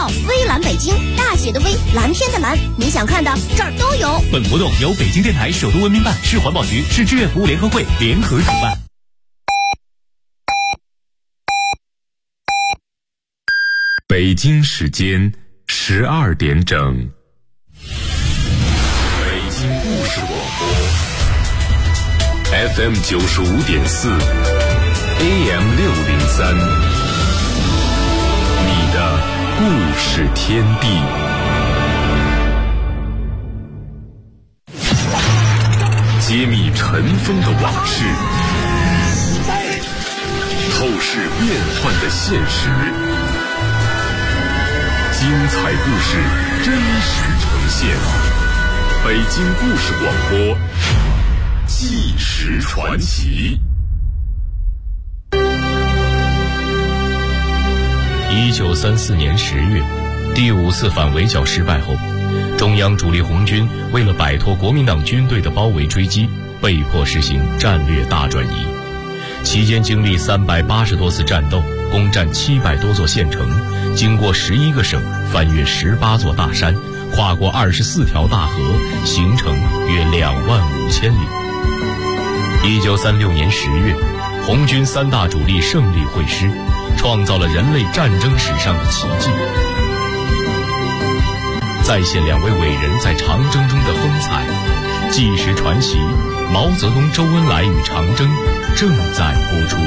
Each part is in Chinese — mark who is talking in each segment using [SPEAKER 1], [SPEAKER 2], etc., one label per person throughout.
[SPEAKER 1] 号微蓝北京，大写的微，蓝天的蓝，你想看的这儿都有。
[SPEAKER 2] 本活动由北京电台、首都文明办、市环保局、市志愿服务联合会联合主办。
[SPEAKER 3] 北京时间12点整。北京故事广播 FM 95.4 AM 603，你的故事天地。揭秘尘封的往事，透视变幻的现实，精彩故事真实呈现。北京故事广播，纪实传奇。
[SPEAKER 4] 1934年10月，第5次反围剿失败后，中央主力红军为了摆脱国民党军队的包围追击，被迫实行战略大转移。期间经历380多次战斗，攻占700多座县城，经过11个省，翻越18座大山，跨过24条大河，行程约25000里。1936年10月，红军3大主力胜利会师，创造了人类战争史上的奇迹。再现2位伟人在长征中的风采，纪实传奇毛泽东、周恩来与长征正在播出。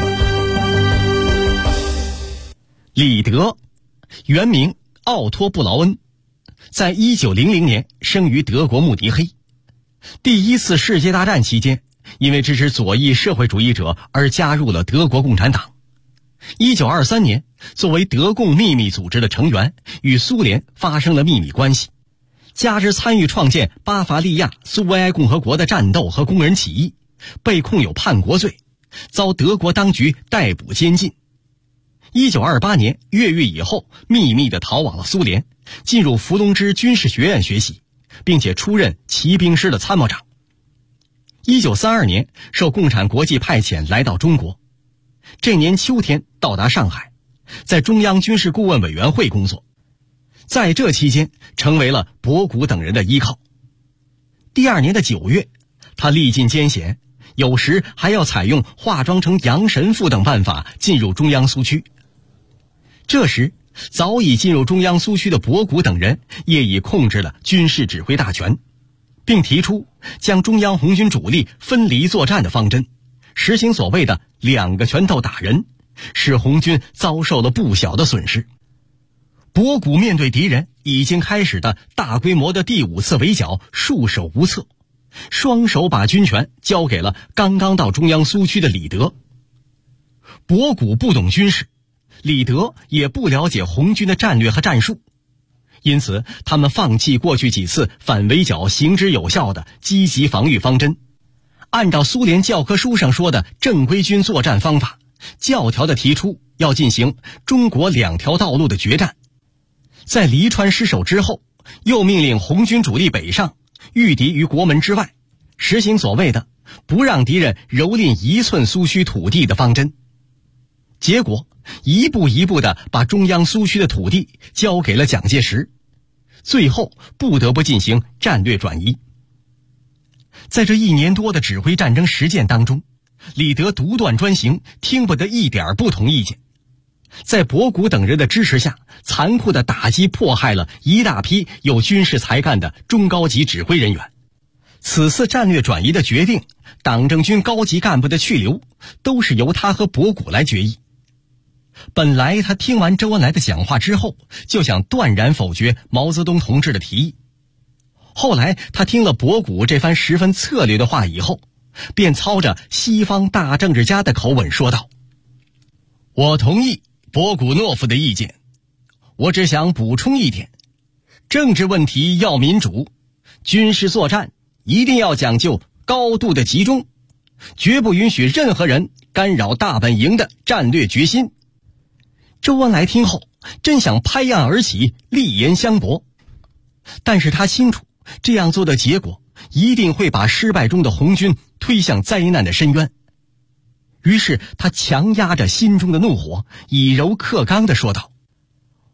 [SPEAKER 5] 李德，原名奥托·布劳恩，在1900年生于德国慕尼黑。第1次世界大战期间，因为支持左翼社会主义者而加入了德国共产党。1923年，作为德共秘密组织的成员，与苏联发生了秘密关系，加之参与创建巴伐利亚苏维埃共和国的战斗和工人起义，被控有叛国罪，遭德国当局逮捕监禁。1928年越狱以后，秘密地逃往了苏联，进入伏龙芝军事学院学习，并且出任骑兵师的参谋长。1932年受共产国际派遣来到中国，这年秋天到达上海，在中央军事顾问委员会工作，在这期间成为了博古等人的依靠。第2年的9月，他历尽艰险，有时还要采用化妆成洋神父等办法进入中央苏区。这时早已进入中央苏区的博古等人也已控制了军事指挥大权，并提出将中央红军主力分离作战的方针，实行所谓的2个拳头打人，使红军遭受了不小的损失。博古面对敌人已经开始的大规模的第5次围剿束手无策，双手把军权交给了刚刚到中央苏区的李德。博古不懂军事，李德也不了解红军的战略和战术，因此他们放弃过去几次反围剿行之有效的积极防御方针，按照苏联教科书上说的正规军作战方法，教条地提出要进行中国2条道路的决战。在黎川失守之后，又命令红军主力北上，御敌于国门之外，实行所谓的不让敌人蹂躏1寸苏区土地的方针。结果一步一步地把中央苏区的土地交给了蒋介石，最后不得不进行战略转移。在这1年多的指挥战争实践当中，李德独断专行，听不得一点不同意见，在博古等人的支持下，残酷地打击迫害了一大批有军事才干的中高级指挥人员。此次战略转移的决定，党政军高级干部的去留，都是由他和博古来决议。本来他听完周恩来的讲话之后，就想断然否决毛泽东同志的提议。后来他听了博古这番十分策略的话以后，便操着西方大政治家的口吻说道：我同意博古诺夫的意见，我只想补充一点，政治问题要民主，军事作战一定要讲究高度的集中，绝不允许任何人干扰大本营的战略决心。周恩来听后真想拍案而起，立言相驳，但是他清楚这样做的结果一定会把失败中的红军推向灾难的深渊。于是他强压着心中的怒火，以柔克刚地说道：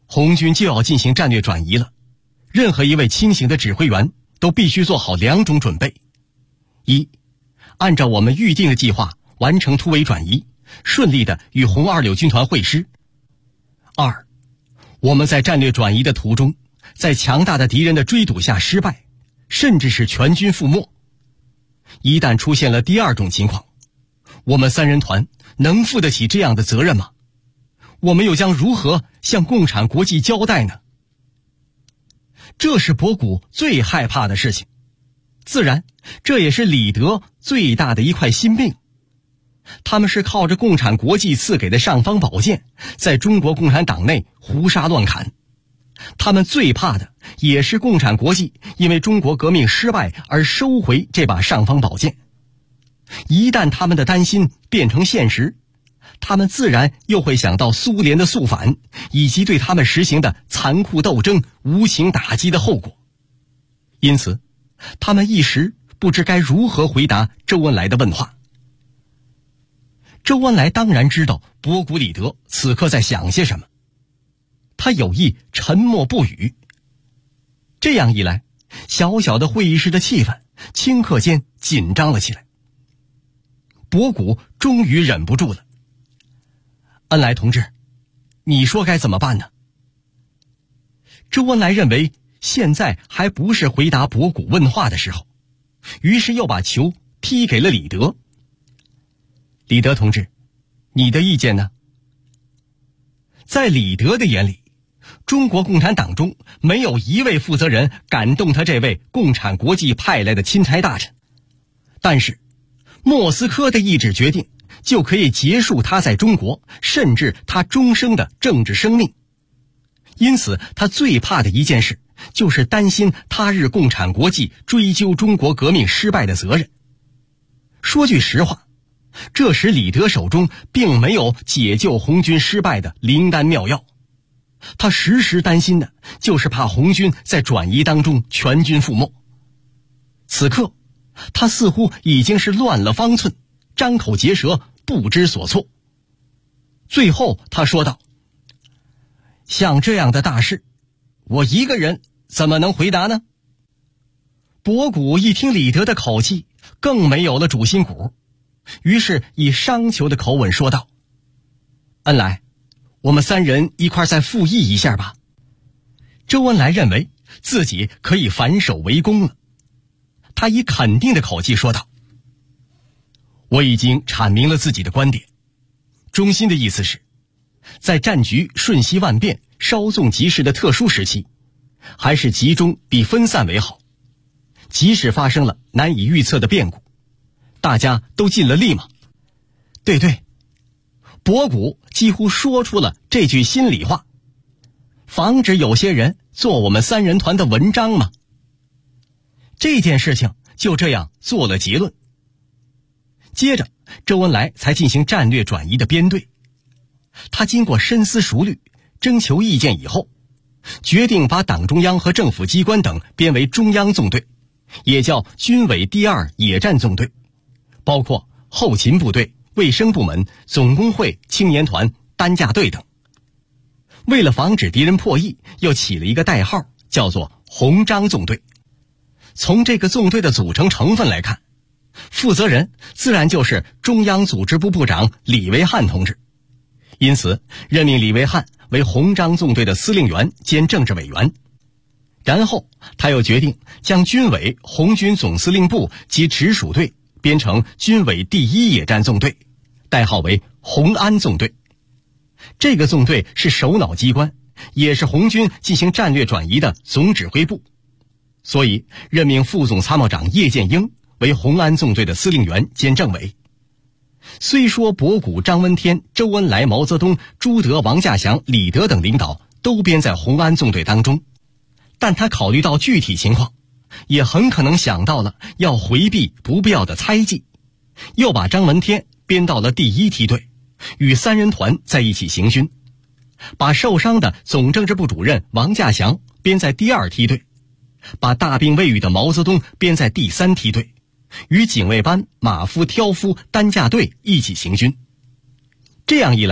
[SPEAKER 5] 红军就要进行战略转移了，任何一位清醒的指挥员都必须做好2种准备：一，按照我们预定的计划完成突围转移，顺利的与红26军团会师；二，我们在战略转移的途中，在强大的敌人的追堵下失败，甚至是全军覆没。一旦出现了第2种情况，我们3人团能负得起这样的责任吗？我们又将如何向共产国际交代呢？这是博古最害怕的事情，自然这也是李德最大的一块心病。他们是靠着共产国际赐给的尚方宝剑，在中国共产党内胡杀乱砍。他们最怕的也是共产国际因为中国革命失败而收回这把尚方宝剑。一旦他们的担心变成现实，他们自然又会想到苏联的肃反，以及对他们实行的残酷斗争、无情打击的后果。因此，他们一时不知该如何回答周恩来的问话。周恩来当然知道博古李德此刻在想些什么，他有意沉默不语。这样一来，小小的会议室的气氛顷刻间紧张了起来。博古终于忍不住了：“恩来同志，你说该怎么办呢？”周恩来认为现在还不是回答博古问话的时候，于是又把球踢给了李德。李德同志，你的意见呢？在李德的眼里，中国共产党中没有一位负责人感动他这位共产国际派来的钦差大臣，但是莫斯科的意志决定就可以结束他在中国甚至他终生的政治生命。因此他最怕的一件事就是担心他日共产国际追究中国革命失败的责任。说句实话，这时李德手中并没有解救红军失败的灵丹妙药，他时时担心的就是怕红军在转移当中全军覆没。此刻他似乎已经是乱了方寸，张口结舌，不知所措。最后他说道：“像这样的大事，我一个人怎么能回答呢？”博古一听李德的口气，更没有了主心骨，于是以商求的口吻说道：“恩来，我们3人一块再复议一下吧。”周恩来认为自己可以反手为攻了，他以肯定的口气说道：“我已经阐明了自己的观点，中心的意思是，在战局瞬息万变、稍纵即逝的特殊时期，还是集中比分散为好。即使发生了难以预测的变故，大家都尽了力吗？”对对，博古几乎说出了这句心里话，防止有些人做我们3人团的文章吗？这件事情就这样做了结论。接着周恩来才进行战略转移的编队。他经过深思熟虑、征求意见以后，决定把党中央和政府机关等编为中央纵队，也叫军委第2野战纵队，包括后勤部队、卫生部门、总工会、青年团、担架队等。为了防止敌人破译，又起了一个代号，叫做红章纵队。从这个纵队的组成成分来看，负责人自然就是中央组织部部长李维汉同志，因此任命李维汉为红章纵队的司令员兼政治委员。然后他又决定将军委红军总司令部及直属队编成军委第1野战纵队，代号为红安纵队。这个纵队是首脑机关，也是红军进行战略转移的总指挥部，所以任命副总参谋长叶剑英为红安纵队的司令员兼政委。虽说博古、张闻天、周恩来、毛泽东、朱德、王稼祥、李德等领导都编在红安纵队当中，但他考虑到具体情况，也很可能想到了要回避不必要的猜忌，又把张闻天编到了第1梯队，与3人团在一起行军，把受伤的总政治部主任王稼祥编在第2梯队，把大病未愈的毛泽东编在第3梯队，与警卫班、马夫、挑夫、担架队一起行军。这样一来，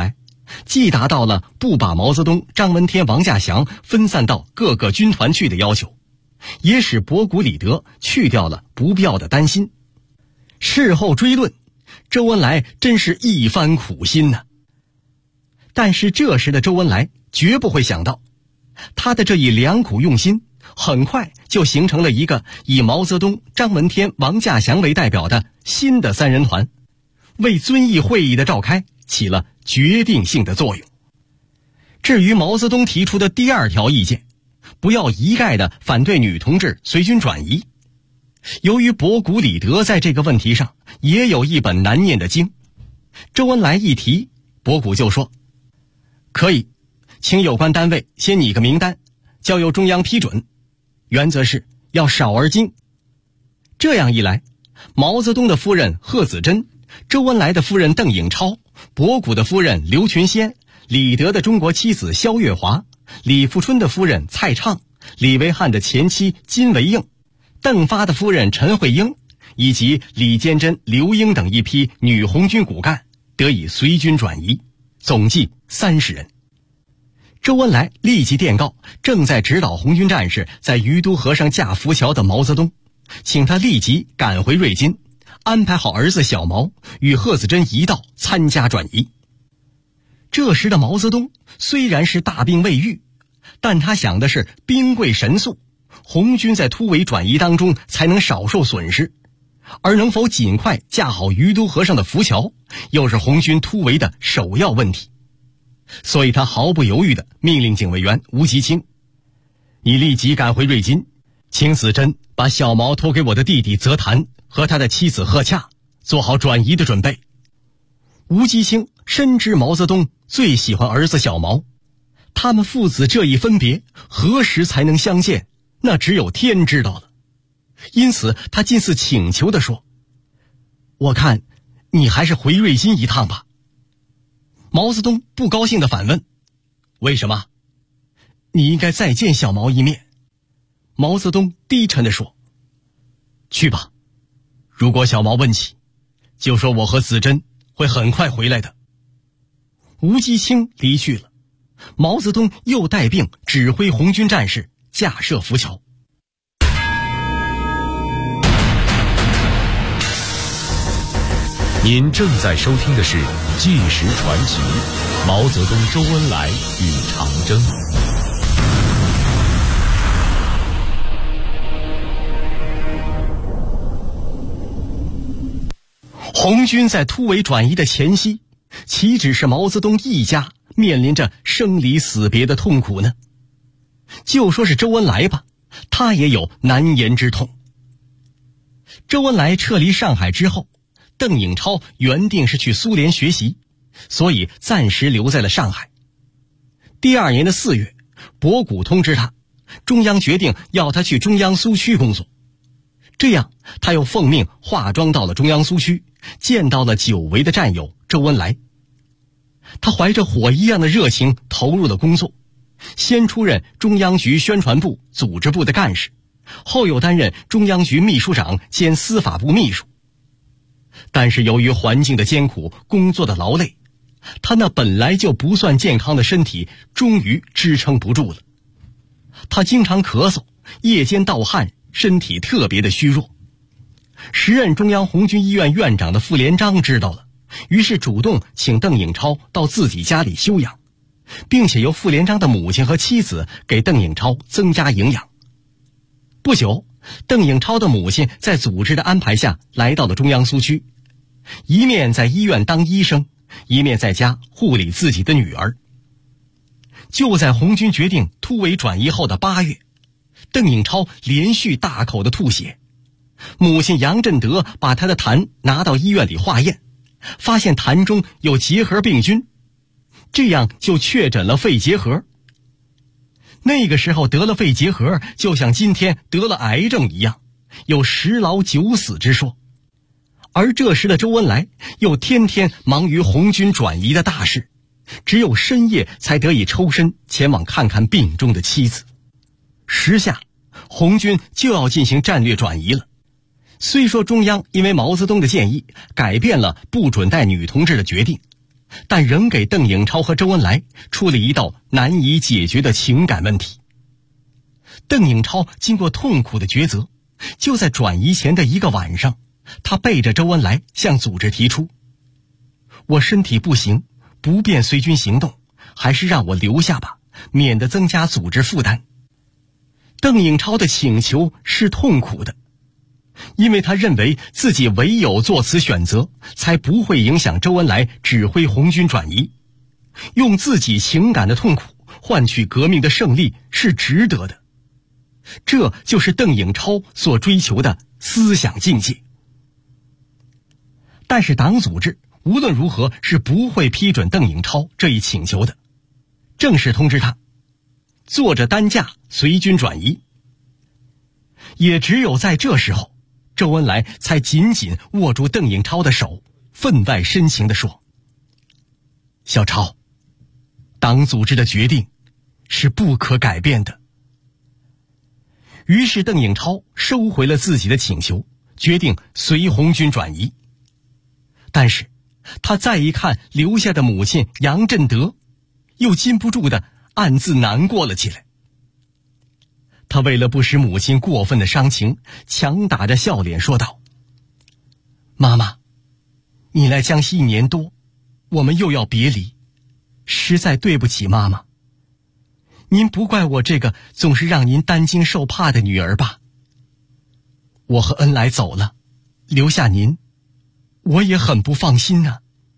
[SPEAKER 5] 既达到了不把毛泽东、张闻天、王稼祥分散到各个军团去的要求，也使博古李德去掉了不必要的担心。事后追论，周恩来真是一番苦心呐。但是这时的周恩来绝不会想到，他的这一良苦用心很快就形成了一个以毛泽东、张闻天、王稼祥为代表的新的三人团，为遵义会议的召开起了决定性的作用。至于毛泽东提出的第二条意见，不要一概的反对女同志随军转移，由于博古李德在这个问题上也有一本难念的经，周恩来一提，博古就说可以，请有关单位先拟个名单，交由中央批准，原则是要少而精。这样一来，毛泽东的夫人贺子珍、周恩来的夫人邓颖超、博古的夫人刘群仙、李德的中国妻子萧月华、李富春的夫人蔡畅、李维汉的前妻金维应、邓发的夫人陈慧英，以及李坚贞、刘英等一批女红军骨干得以随军转移，总计30人。周恩来立即电告正在指导红军战士在于都河上架浮桥的毛泽东，请他立即赶回瑞金，安排好儿子小毛与贺子珍一道参加转移。这时的毛泽东虽然是大病未愈，但他想的是兵贵神速，红军在突围转移当中才能少受损失，而能否尽快架好于都河上的浮桥，又是红军突围的首要问题。所以他毫不犹豫地命令警卫员吴吉清，你立即赶回瑞金，请子珍把小毛托给我的弟弟泽谭和他的妻子贺洽，做好转移的准备。吴吉清深知毛泽东最喜欢儿子小毛，他们父子这一分别何时才能相见，那只有天知道了。因此他近似请求地说，我看你还是回瑞金一趟吧。毛泽东不高兴地反问，为什么？你应该再见小毛一面。毛泽东低沉地说，去吧，如果小毛问起，就说我和子珍会很快回来的。吴吉清离去了，毛泽东又带兵指挥红军战士架设浮桥。
[SPEAKER 4] 您正在收听的是《纪实传奇》，毛泽东、周恩来与长征。
[SPEAKER 5] 红军在突围转移的前夕，岂止是毛泽东一家面临着生离死别的痛苦呢？就说是周恩来吧，他也有难言之痛。周恩来撤离上海之后，邓颖超原定是去苏联学习，所以暂时留在了上海。第二年的4月，博古通知他，中央决定要他去中央苏区工作。这样他又奉命化妆到了中央苏区，见到了久违的战友周恩来。他怀着火一样的热情投入了工作，先出任中央局宣传部组织部的干事，后又担任中央局秘书长兼司法部秘书。但是由于环境的艰苦，工作的劳累，他那本来就不算健康的身体终于支撑不住了。他经常咳嗽，夜间盗汗，身体特别的虚弱。时任中央红军医院院长的傅连璋知道了，于是主动请邓颖超到自己家里休养，并且由傅连璋的母亲和妻子给邓颖超增加营养。不久，邓颖超的母亲在组织的安排下来到了中央苏区，一面在医院当医生，一面在家护理自己的女儿。就在红军决定突围转移后的8月，邓颖超连续大口的吐血，母亲杨振德把他的痰拿到医院里化验，发现痰中有结核病菌，这样就确诊了肺结核。那个时候得了肺结核，就像今天得了癌症一样，有10老9死之说。而这时的周恩来又天天忙于红军转移的大事，只有深夜才得以抽身前往看看病中的妻子。时下红军就要进行战略转移了。虽说中央因为毛泽东的建议改变了不准带女同志的决定， 但仍给邓颖超和周恩来出了一道难以解决的情感问题。邓颖超经过痛苦的抉择，就在转移前的一个晚上，他背着周恩来向组织提出：我身体不行，不便随军行动，还是让我留下吧，免得增加组织负担。邓颖超的请求是痛苦的，因为他认为自己唯有做此选择，才不会影响周恩来指挥红军转移。用自己情感的痛苦换取革命的胜利是值得的。这就是邓颖超所追求的思想境界。但是党组织无论如何是不会批准邓颖超这一请求的，正式通知他坐着担架随军转移。也只有在这时候，周恩来才紧紧握住邓颖超的手，分外深情地说：小超，党组织的决定是不可改变的。于是邓颖超收回了自己的请求，决定随红军转移。但是他再一看留下的母亲杨振德，又禁不住的暗自难过了起来。他为了不使母亲过分的伤情，强打着笑脸说道：妈妈，你来江西1年多，我们又要别离，实在对不起妈妈。您不怪我这个总是让您担惊受怕的女儿吧？我和恩来走了，留下您，我也很不放心呢。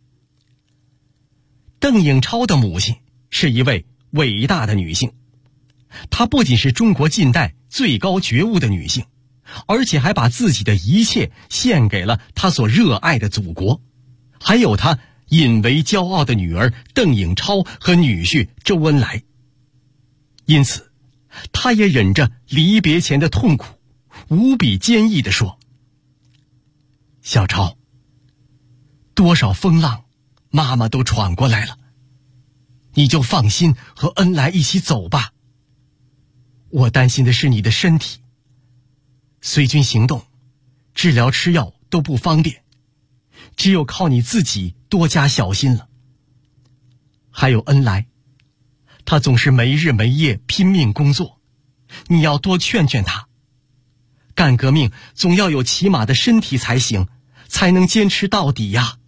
[SPEAKER 5] 邓颖超的母亲是一位伟大的女性，她不仅是中国近代最高觉悟的女性，而且还把自己的一切献给了她所热爱的祖国，还有她引为骄傲的女儿邓颖超和女婿周恩来。因此她也忍着离别前的痛苦，无比坚毅地说：小超，多少风浪妈妈都闯过来了，你就放心和恩来一起走吧。我担心的是你的身体，随军行动、治疗吃药都不方便，只有靠你自己多加小心了。还有恩来，他总是没日没夜拼命工作，你要多劝劝他。干革命总要有起码的身体才行，才能坚持到底呀。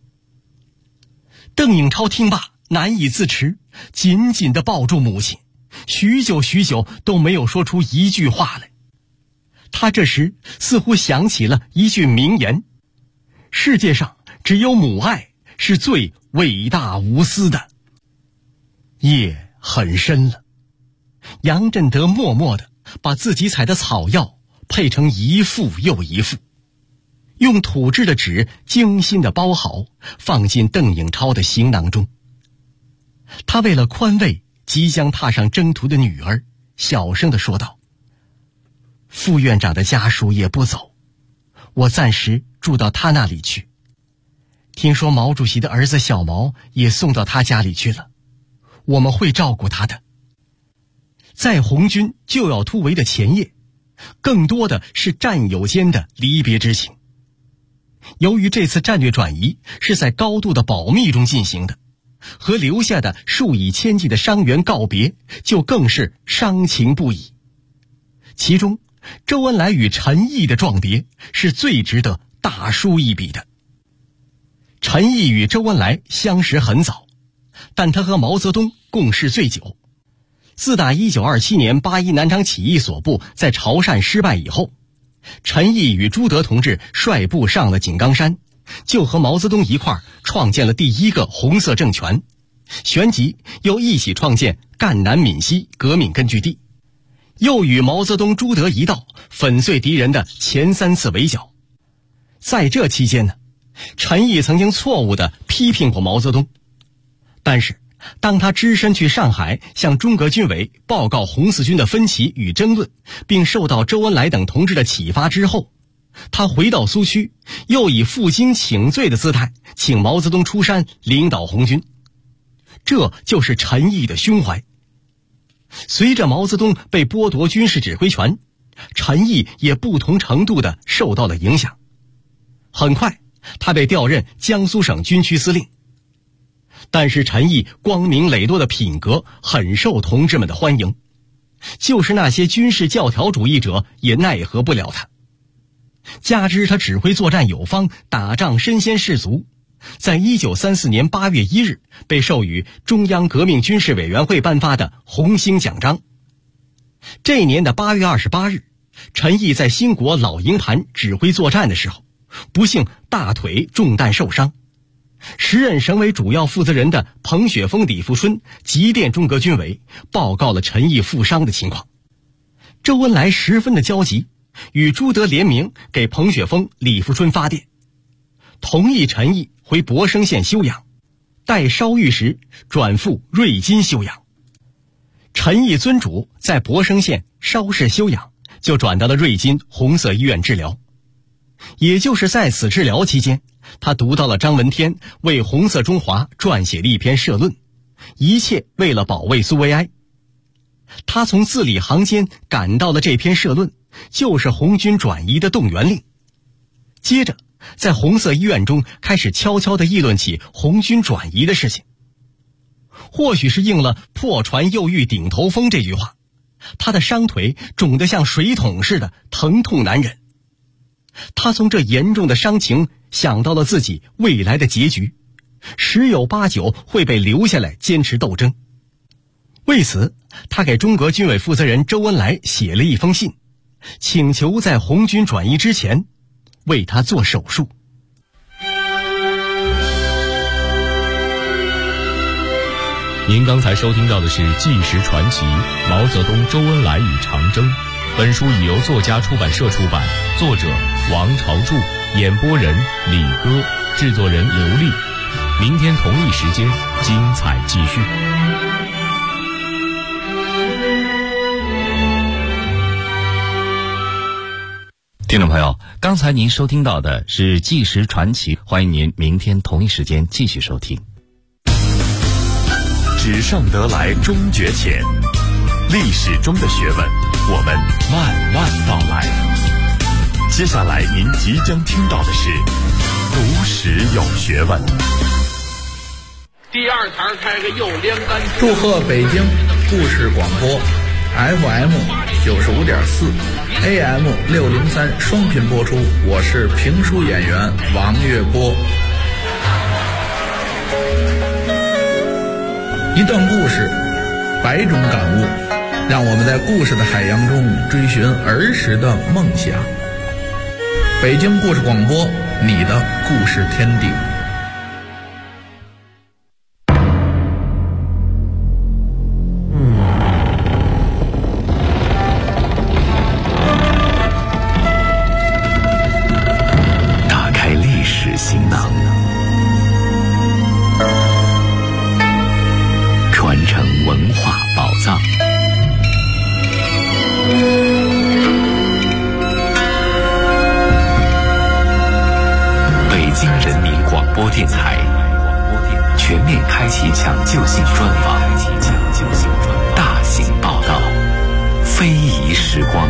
[SPEAKER 5] 邓颖超听罢难以自持，紧紧地抱住母亲，许久许久都没有说出一句话来。他这时似乎想起了一句名言：世界上只有母爱是最伟大无私的。夜很深了，杨振德默默地把自己采的草药配成一副又一副，用土制的纸精心地包好，放进邓颖超的行囊中。他为了宽慰即将踏上征途的女儿，小声地说道：副院长的家属也不走，我暂时住到他那里去。听说毛主席的儿子小毛也送到他家里去了，我们会照顾他的。在红军就要突围的前夜，更多的是战友间的离别之情。由于这次战略转移是在高度的保密中进行的，和留下的数以千计的伤员告别，就更是伤情不已。其中周恩来与陈毅的壮别是最值得大书一笔的。陈毅与周恩来相识很早，但他和毛泽东共事最久。自打1927年八一南昌起义所部在潮汕失败以后，陈毅与朱德同志率部上了井冈山，就和毛泽东一块创建了第一个红色政权，旋即又一起创建赣南闽西革命根据地，又与毛泽东朱德一道粉碎敌人的前3次围剿。在这期间呢，陈毅曾经错误地批评过毛泽东，但是当他只身去上海向中革军委报告红四军的分歧与争论，并受到周恩来等同志的启发之后，他回到苏区，又以负荆请罪的姿态请毛泽东出山领导红军。这就是陈毅的胸怀。随着毛泽东被剥夺军事指挥权，陈毅也不同程度地受到了影响。很快他被调任江苏省军区司令。 但是陈毅光明磊落的品格很受同志们的欢迎，就是那些军事教条主义者也奈何不了他。加之他指挥作战有方，打仗身先士卒，在1934年8月1日被授予中央革命军事委员会颁发的红星奖章。这年的8月28日，陈毅在兴国老营盘指挥作战的时候，不幸大腿中弹受伤。时任省委主要负责人的彭雪枫、李富春急电中革军委报告了陈毅负伤的情况。周恩来十分的焦急，与朱德联名给彭雪枫、李富春发电，同意陈毅回博生县休养，待稍愈时转赴瑞金休养。陈毅遵嘱在博生县稍事休养，就转到了瑞金红色医院治疗。也就是在此治疗期间，他读到了张闻天为红色中华撰写的一篇社论，一切为了保卫苏维埃。他从字里行间感到了这篇社论就是红军转移的动员令。接着在红色医院中开始悄悄地议论起红军转移的事情。或许是应了破船又遇顶头风这句话，他的伤腿肿得像水桶似的，疼痛难忍。他从这严重的伤情想到了自己未来的结局，十有八九会被留下来坚持斗争。为此，他给中革军委负责人周恩来写了一封信，请求在红军转移之前为他做手术。
[SPEAKER 4] 您刚才收听到的是《纪实传奇：毛泽东、周恩来与长征》。本书已由作家出版社出版，作者王朝柱，演播人李歌，制作人刘丽。明天同一时间，精彩继续。
[SPEAKER 6] 听众朋友，刚才您收听到的是《纪实传奇》，欢迎您明天同一时间继续收听。
[SPEAKER 3] 纸上得来终觉浅，历史中的学问，我们慢慢道来。接下来您即将听到的是读史有学问。
[SPEAKER 7] 第二台开个右连杆。
[SPEAKER 8] 祝贺北京故事广播 FM 95.4 AM 603双频播出，我是评书演员王月波。一段故事，百种感悟，让我们在故事的海洋中追寻儿时的梦想。北京故事广播，你的故事天地。
[SPEAKER 3] 打开历史行囊，传承文化宝藏。北京人民广播电台全面开启抢救性专访，大型报道，非遗时光。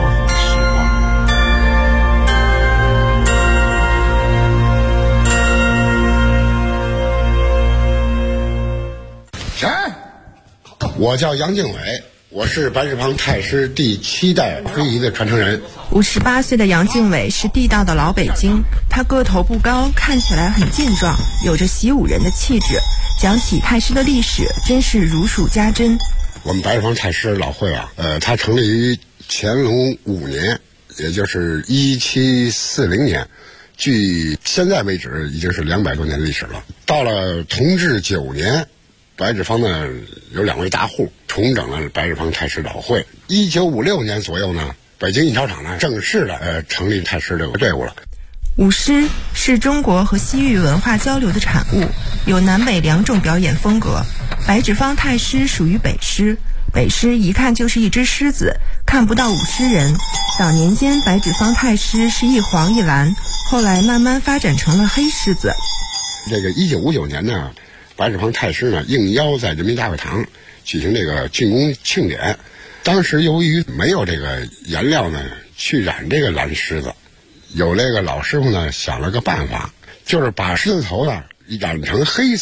[SPEAKER 9] 我叫杨敬伟，我是白纸坊太师第7代非遗的传承人。
[SPEAKER 10] 58岁的杨敬伟是地道的老北京，他个头不高，看起来很健壮，有着习武人的气质。讲起太师的历史，真是如数家珍。
[SPEAKER 9] 我们白纸坊太师老会啊，它成立于乾隆5年，也就是1740年，距现在为止已经是200多年的历史了。到了同治9年。白纸坊呢有2位大户重整了白纸坊太师老会。1956年左右呢，北京印钞厂呢正式的成立太师这个队伍了。
[SPEAKER 10] 舞狮是中国和西域文化交流的产物，有南北2种表演风格。白纸坊太师属于北狮，北狮一看就是一只狮子，看不到舞狮人。早年间白纸坊太师是一黄一蓝，后来慢慢发展成了黑狮子。
[SPEAKER 9] 这个1959年呢，白纸坊太师呢应邀在人民大会堂举行这个竣工庆典。当时由于没有这个颜料呢去染这个蓝狮子，有这个老师傅呢想了个办法，就是把狮子头呢染成黑色，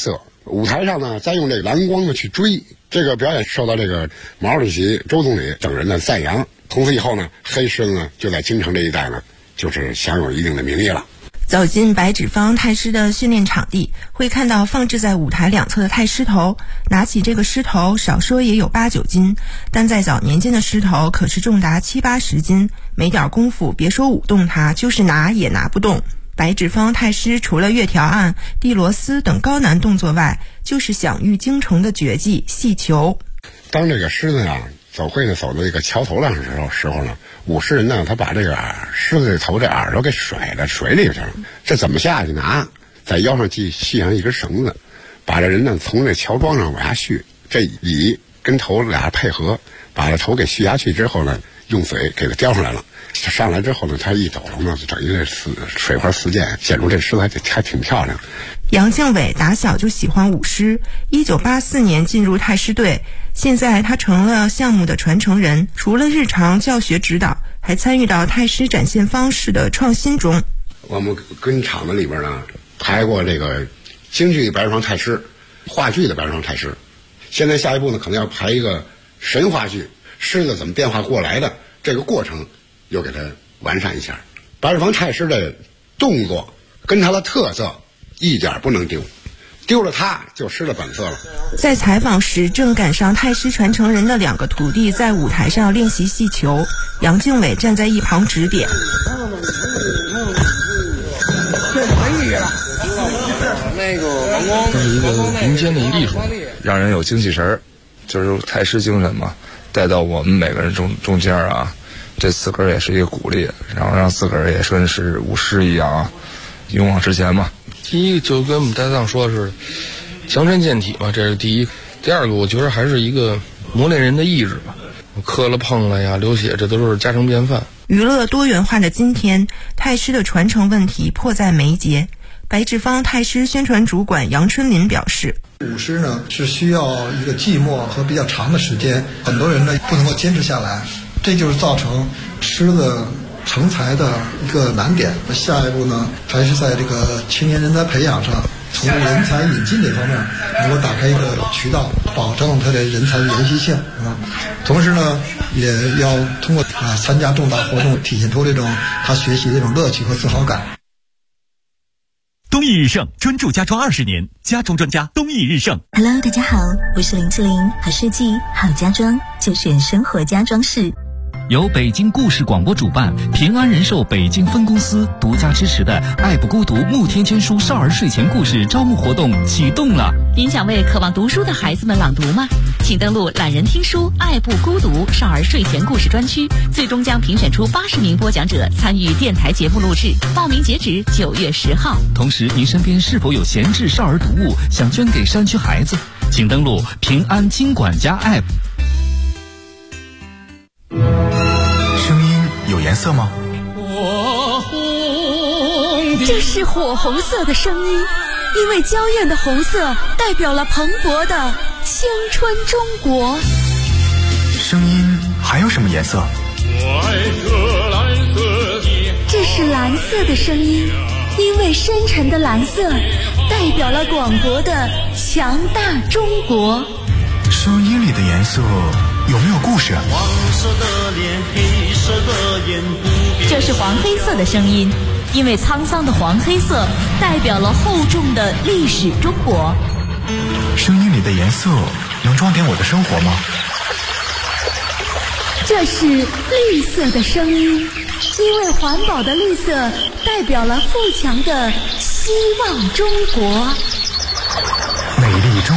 [SPEAKER 9] 舞台上呢，再用这个蓝光呢去追。这个表演受到这个毛主席、周总理等人的赞扬。从此以后呢，黑狮子呢就在京城这一带呢，就是享有一定的名义了。
[SPEAKER 10] 走进白纸坊太师的训练场地，会看到放置在舞台两侧的太师头。拿起这个狮头，少说也有8、9斤，但在早年间的狮头可是重达7、80斤，没点功夫，别说舞动它，就是拿也拿不动。白纸坊太师除了月条案、递螺丝等高难动作外，就是享誉京城的绝技戏球。
[SPEAKER 9] 当这个狮子呀走会呢走到这个桥头上的时候呢，舞狮人呢他把这个狮子的头这耳朵给甩到水里去了。这怎么下去拿？在腰上系上一根绳子，把这人呢从这桥桩上往下续，这尾跟头俩配合，把这头给续下去之后呢，用嘴给它叼上来了。上来之后呢，他一抖了呢，等于这水花四溅，显出这狮子还挺漂亮。
[SPEAKER 10] 杨靖伟打小就喜欢舞狮，1984年进入太师队，现在他成了项目的传承人，除了日常教学指导，还参与到太师展现方式的创新中。
[SPEAKER 9] 我们跟厂子里边呢排过这个京剧白纸坊太师，话剧的白纸坊太师，现在下一步呢可能要排一个神话剧，狮子怎么变化过来的这个过程又给它完善一下。白纸坊太师的动作跟他的特色一点不能丢，丢了它就失了本色了。
[SPEAKER 10] 在采访时，正赶上太师传承人的2个徒弟在舞台上练习戏球，杨靖伟站在一旁指点。
[SPEAKER 11] 这是一个民间的艺术，让人有精气神，就是太师精神嘛，带到我们每个人中间啊。这自个儿也是一个鼓励，然后让自个儿也算是舞狮一样啊，勇往直前嘛。第一个就跟我们搭档说的是强身健体嘛，这是第一。第二个我觉得还是一个磨练人的意志吧，磕了碰了呀，流血，这都是家常便饭。
[SPEAKER 10] 娱乐多元化的今天，太师的传承问题迫在眉睫。白纸坊太师宣传主管杨春林表示，
[SPEAKER 12] 舞狮呢是需要一个寂寞和比较长的时间，很多人呢不能够坚持下来，这就是造成狮子成才的一个难点。下一步呢，还是在这个青年人才培养上，从人才引进这方面能够打开一个渠道，保证他的人才的延续性啊。同时呢，也要通过参加重大活动，体现出这种他学习的这种乐趣和自豪感。
[SPEAKER 2] 东益日盛专注家装20年，家装专家东益日盛。
[SPEAKER 13] Hello， 大家好，我是林志玲。好设计、好家装，就选生活家装饰。
[SPEAKER 6] 由北京故事广播主办，平安人寿北京分公司独家支持的“爱不孤独”慕天千书少儿睡前故事招募活动启动了。
[SPEAKER 14] 您想为渴望读书的孩子们朗读吗？请登录懒人听书爱不孤独少儿睡前故事专区，最终将评选出80名播讲者参与电台节目录制，报名截止9月10号。
[SPEAKER 6] 同时，您身边是否有闲置少儿读物想捐给山区孩子？请登录平安金管家 App。
[SPEAKER 15] 声音有颜色吗？
[SPEAKER 14] 这是火红色的声音，因为娇艳的红色代表了蓬勃的青春中国。
[SPEAKER 15] 声音还有什么颜色？
[SPEAKER 14] 这是蓝色的声音，因为深沉的蓝色代表了广博的强大中国。
[SPEAKER 15] 声音里的颜色有没有故事？
[SPEAKER 14] 这是黄黑色的声音，因为沧桑的黄黑色代表了厚重的历史中国。
[SPEAKER 15] 声音里的颜色能装点我的生活吗？
[SPEAKER 14] 这是绿色的声音，因为环保的绿色代表了富强的希望中国。
[SPEAKER 15] 美丽中